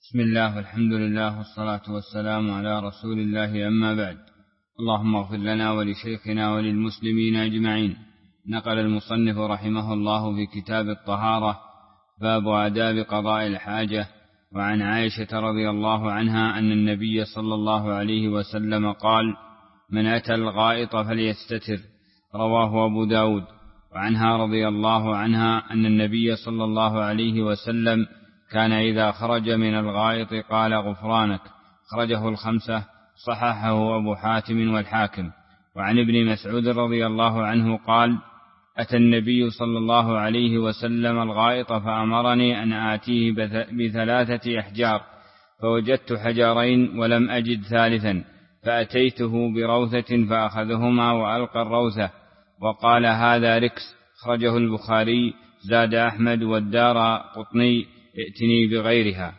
بسم الله والحمد لله والصلاة والسلام على رسول الله، أما بعد. اللهم اغفر لنا ولشيخنا وللمسلمين أجمعين. نقل المصنف رحمه الله في كتاب الطهارة باب آداب قضاء الحاجة. وعن عائشة رضي الله عنها أن النبي صلى الله عليه وسلم قال: من أتى الغائط فليستتر، رواه أبو داود. وعنها رضي الله عنها أن النبي صلى الله عليه وسلم كان إذا خرج من الغائط قال: غفرانك، خرجه الخمسة، صححه أبو حاتم والحاكم. وعن ابن مسعود رضي الله عنه قال: أتى النبي صلى الله عليه وسلم الغائط فأمرني أن آتيه ب3 أحجار، فوجدت حجرين ولم أجد ثالثا، فأتيته بروثة فأخذهما وألقى الروثة وقال: هذا ركس، خرجه البخاري. زاد أحمد والدارقطني: ائتني بغيرها.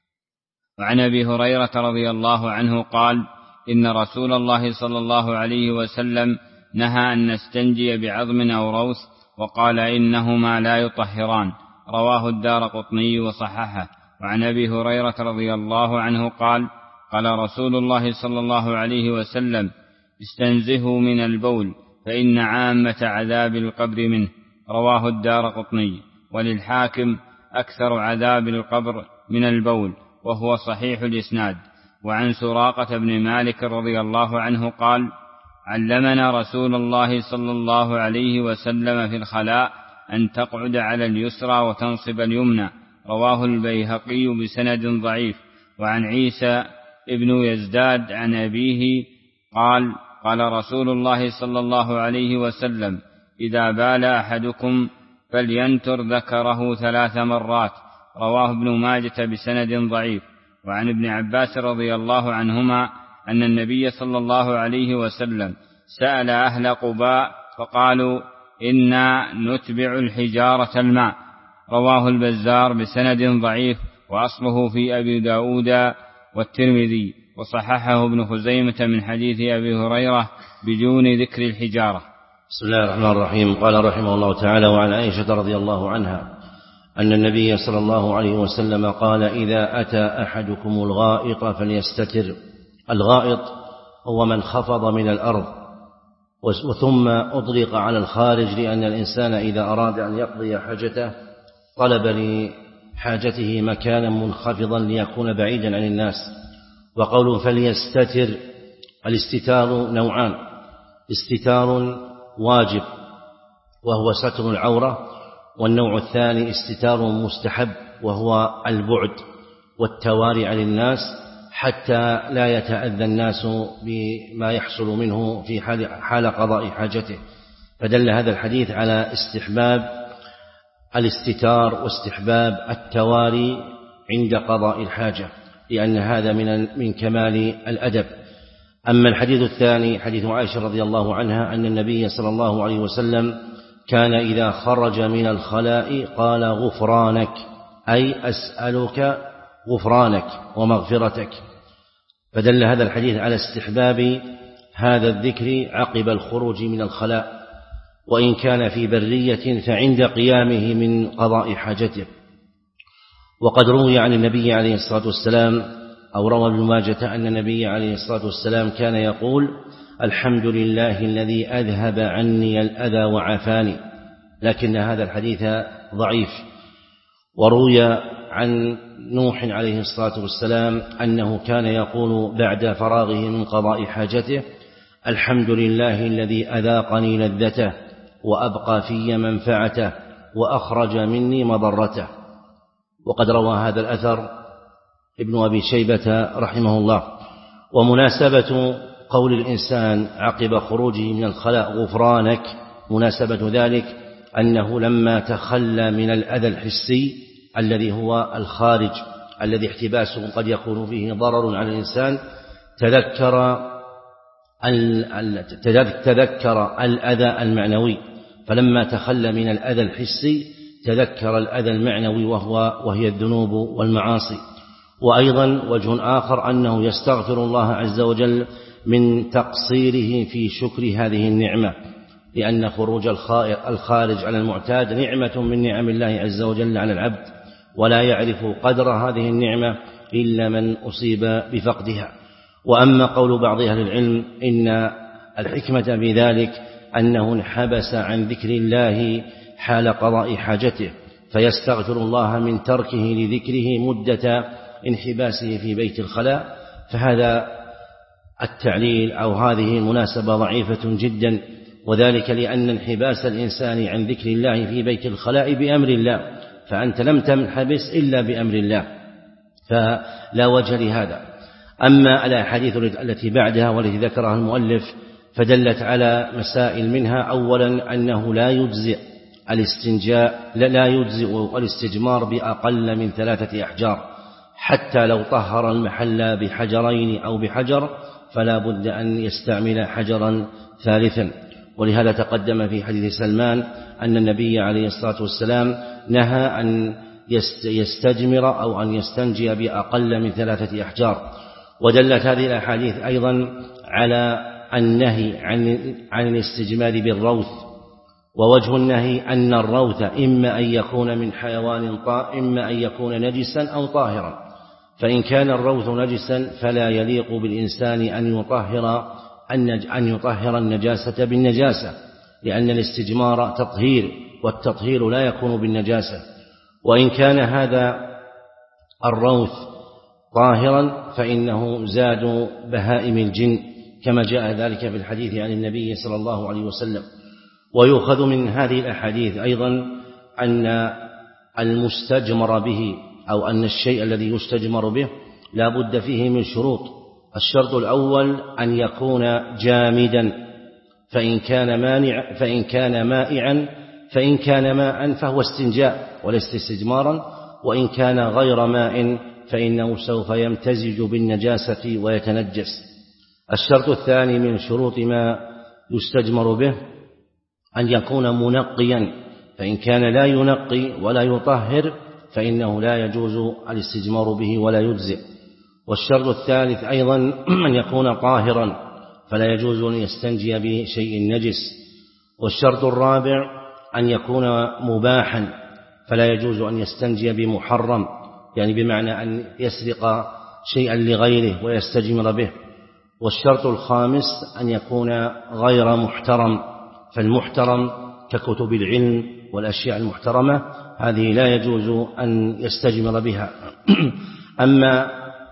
وعن أبي هريرة رضي الله عنه قال: إن رسول الله صلى الله عليه وسلم نهى أن نستنجي بعظم أو روث، وقال: إنهما لا يطهران، رواه الدارقطني وصححه. وعن أبي هريرة رضي الله عنه قال: قال رسول الله صلى الله عليه وسلم: استنزهوا من البول، فإن عامة عذاب القبر منه، رواه الدارقطني. وللحاكم: أكثر عذاب القبر من البول، وهو صحيح الإسناد. وعن سراقة بن مالك رضي الله عنه قال: علمنا رسول الله صلى الله عليه وسلم في الخلاء أن تقعد على اليسرى وتنصب اليمنى، رواه البيهقي بسند ضعيف. وعن عيسى ابن يزداد عن أبيه قال: قال رسول الله صلى الله عليه وسلم: إذا بال أحدكم فلينتر ذكره 3 مرات، رواه ابن ماجة بسند ضعيف. وعن ابن عباس رضي الله عنهما أن النبي صلى الله عليه وسلم سأل أهل قباء فقالوا: إنا نتبع الحجارة الماء، رواه البزار بسند ضعيف، وأصله في أبي داود والترمذي، وصححه ابن خزيمة من حديث أبي هريرة بدون ذكر الحجارة. بسم الله الرحمن الرحيم. قال رحمه الله تعالى: وعن عائشة رضي الله عنها أن النبي صلى الله عليه وسلم قال: إذا أتى أحدكم الغائط فليستتر. الغائط هو من خفض من الأرض وثم أطلق على الخارج، لأن الإنسان إذا أراد أن يقضي حاجته طلب لحاجته مكانا منخفضا ليكون بعيدا عن الناس. وقوله فليستتر، الاستتار نوعان: استتار واجب وهو ستر العورة، والنوع الثاني استتار مستحب وهو البعد والتواري عن الناس حتى لا يتأذى الناس بما يحصل منه في حال قضاء حاجته. فدل هذا الحديث على استحباب الاستتار واستحباب التواري عند قضاء الحاجة، لأن هذا من كمال الأدب. أما الحديث الثاني حديث عائشة رضي الله عنها أن النبي صلى الله عليه وسلم كان إذا خرج من الخلاء قال: غفرانك، أي أسألك غفرانك ومغفرتك. فدل هذا الحديث على استحباب هذا الذكر عقب الخروج من الخلاء، وإن كان في برية فعند قيامه من قضاء حاجته. وقد روي عن النبي عليه الصلاة والسلام، أو روى ابن ماجة أن النبي عليه الصلاة والسلام كان يقول: الحمد لله الذي أذهب عني الأذى وعافاني، لكن هذا الحديث ضعيف. وروي عن نوح عليه الصلاة والسلام أنه كان يقول بعد فراغه من قضاء حاجته: الحمد لله الذي أذاقني لذته وأبقى في منفعته وأخرج مني مضرته. وقد روى هذا الأثر ابن أبي شيبة رحمه الله. ومناسبة قول الإنسان عقب خروجه من الخلاء غفرانك، مناسبة ذلك أنه لما تخلى من الأذى الحسي الذي هو الخارج الذي احتباسه قد يكون فيه ضرر على الإنسان، تذكر الأذى المعنوي، فلما تخلى من الأذى الحسي تذكر الأذى المعنوي وهي الذنوب والمعاصي. وأيضا وجه آخر أنه يستغفر الله عز وجل من تقصيره في شكر هذه النعمة، لأن خروج الخارج على المعتاد نعمة من نعم الله عز وجل على العبد، ولا يعرف قدر هذه النعمة إلا من أصيب بفقدها. وأما قول بعض أهل العلم إن الحكمة في ذلك أنه انحبس عن ذكر الله حال قضاء حاجته فيستغفر الله من تركه لذكره مدة انحباسه في بيت الخلاء، فهذا التعليل أو هذه المناسبة ضعيفة جدا، وذلك لأن انحباس الإنسان عن ذكر الله في بيت الخلاء بأمر الله، فأنت لم تنحبس إلا بأمر الله، فلا وجه لهذا. أما الأحاديث التي بعدها والتي ذكرها المؤلف فدلت على مسائل منها: أولا أنه لا يجزئ الاستجمار بأقل من 3 أحجار، حتى لو طهر المحل بحجرين أو بحجر فلا بد أن يستعمل حجرا ثالثا. ولهذا تقدم في حديث سلمان أن النبي عليه الصلاة والسلام نهى أن يستجمر أو أن يستنجي بأقل من 3 أحجار. ودلت هذه الأحاديث أيضا على النهي عن الاستجمار بالروث، ووجه النهي أن الروث إما أن يكون من حيوان إما أن يكون نجسا أو طاهرا، فإن كان الروث نجسا فلا يليق بالإنسان أن يطهر النجاسة بالنجاسة، لأن الاستجمار تطهير، والتطهير لا يكون بالنجاسة. وإن كان هذا الروث طاهرا فإنه زاد بهائم الجن، كما جاء ذلك في الحديث عن النبي صلى الله عليه وسلم. ويؤخذ من هذه الأحاديث أيضا أن المستجمر به أو أن الشيء الذي يستجمر به لا بد فيه من شروط. الشرط الأول أن يكون جامدا، فإن كان ماء فهو استنجاء وليس استجمارا، وإن كان غير ماء فإنه سوف يمتزج بالنجاسة ويتنجس. الشرط الثاني من شروط ما يستجمر به أن يكون منقيا، فإن كان لا ينقي ولا يطهر فإنه لا يجوز الاستجمار به ولا يجزئ. والشرط الثالث أيضا أن يكون طاهرا، فلا يجوز أن يستنجي بشيء نجس. والشرط الرابع أن يكون مباحا، فلا يجوز أن يستنجي بمحرم، يعني بمعنى أن يسرق شيئا لغيره ويستجمر به. والشرط الخامس أن يكون غير محترم، فالمحترم ككتب العلم والأشياء المحترمة هذه لا يجوز أن يستجمر بها. أما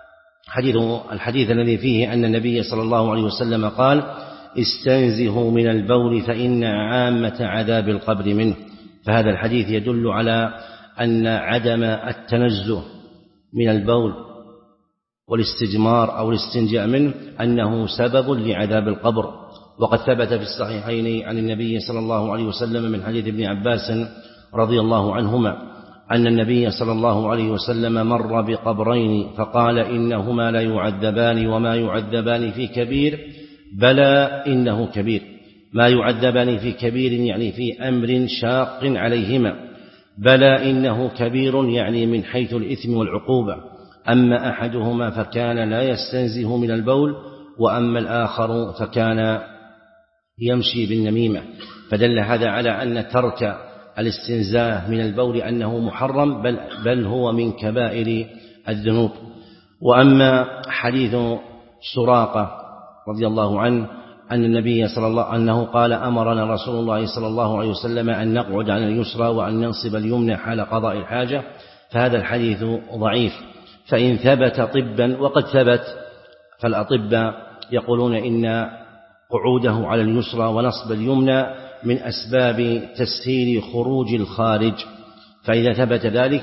الحديث الذي فيه أن النبي صلى الله عليه وسلم قال: استنزهوا من البول فإن عامة عذاب القبر منه، فهذا الحديث يدل على أن عدم التنزه من البول والاستجمار أو الاستنجاء منه أنه سبب لعذاب القبر. وقد ثبت في الصحيحين عن النبي صلى الله عليه وسلم من حديث ابن عباس رضي الله عنهما أن النبي صلى الله عليه وسلم مر بقبرين فقال: إنهما لا يعذبان وما يعذبان في كبير، بلى إنه كبير. ما يعذبان في كبير يعني في أمر شاق عليهما، بلى إنه كبير يعني من حيث الإثم والعقوبة. أما أحدهما فكان لا يستنزه من البول، وأما الآخر فكان يمشي بالنميمة. فدل هذا على أن ترك الاستنزاه من البول أنه محرم، بل هو من كبائر الذنوب. وأما حديث سراقة رضي الله عنه أن النبي أنه قال: أمرنا رسول الله صلى الله عليه وسلم أن نقعد على اليسرى وأن ننصب اليمنى حال قضاء الحاجة، فهذا الحديث ضعيف. فإن ثبت طبا، وقد ثبت، فالأطباء يقولون إن قعوده على اليسرى ونصب اليمنى من أسباب تسهيل خروج الخارج، فإذا ثبت ذلك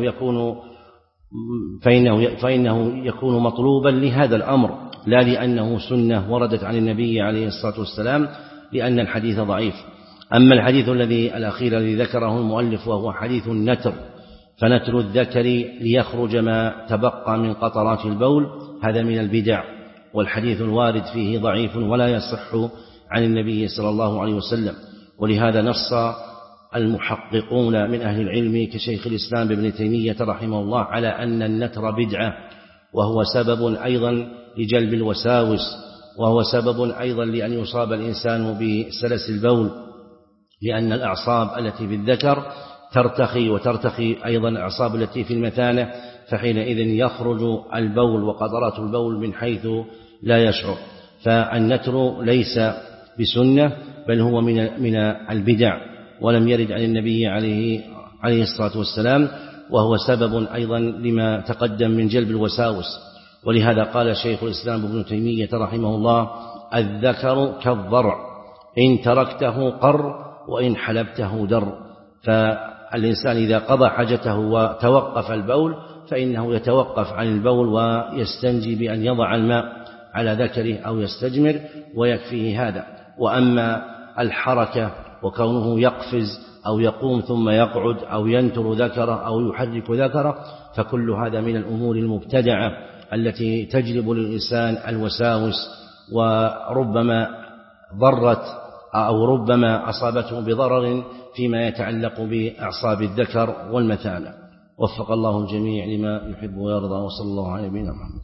فإنه يكون مطلوبا لهذا الأمر، لا لأنه سنة وردت عن النبي عليه الصلاة والسلام، لأن الحديث ضعيف. أما الحديث الأخير الذي ذكره المؤلف وهو حديث النتر، فنتر الذكر ليخرج ما تبقى من قطرات البول، هذا من البدع، والحديث الوارد فيه ضعيف ولا يصح عن النبي صلى الله عليه وسلم. ولهذا نص المحققون من أهل العلم كشيخ الإسلام ابن تيمية رحمه الله على أن النتر بدعة، وهو سبب أيضا لجلب الوساوس، وهو سبب أيضا لأن يصاب الإنسان بسلس البول، لأن الأعصاب التي في الذكر ترتخي، وترتخي أيضا الأعصاب التي في المثانة فحينئذ يخرج البول وقطرات البول من حيث لا يشعر. فالنتر ليس بسنة بل هو من البدع، ولم يرد عن النبي عليه الصلاة والسلام، وهو سبب أيضا لما تقدم من جلب الوساوس. ولهذا قال شيخ الإسلام ابن تيمية رحمه الله: الذكر كالضرع، إن تركته قر وإن حلبته در. فالإنسان إذا قضى حاجته وتوقف البول فإنه يتوقف عن البول ويستنجي بأن يضع الماء على ذكره أو يستجمر ويكفيه هذا. وأما الحركة وكونه يقفز أو يقوم ثم يقعد أو ينتر ذكره أو يحرك ذكره فكل هذا من الأمور المبتدعة التي تجلب للإنسان الوساوس، وربما ضرت أو ربما أصابته بضرر فيما يتعلق بأعصاب الذكر والمثانة. وفق الله الجميع لما يحب ويرضى، وصلى الله على نبينا محمد.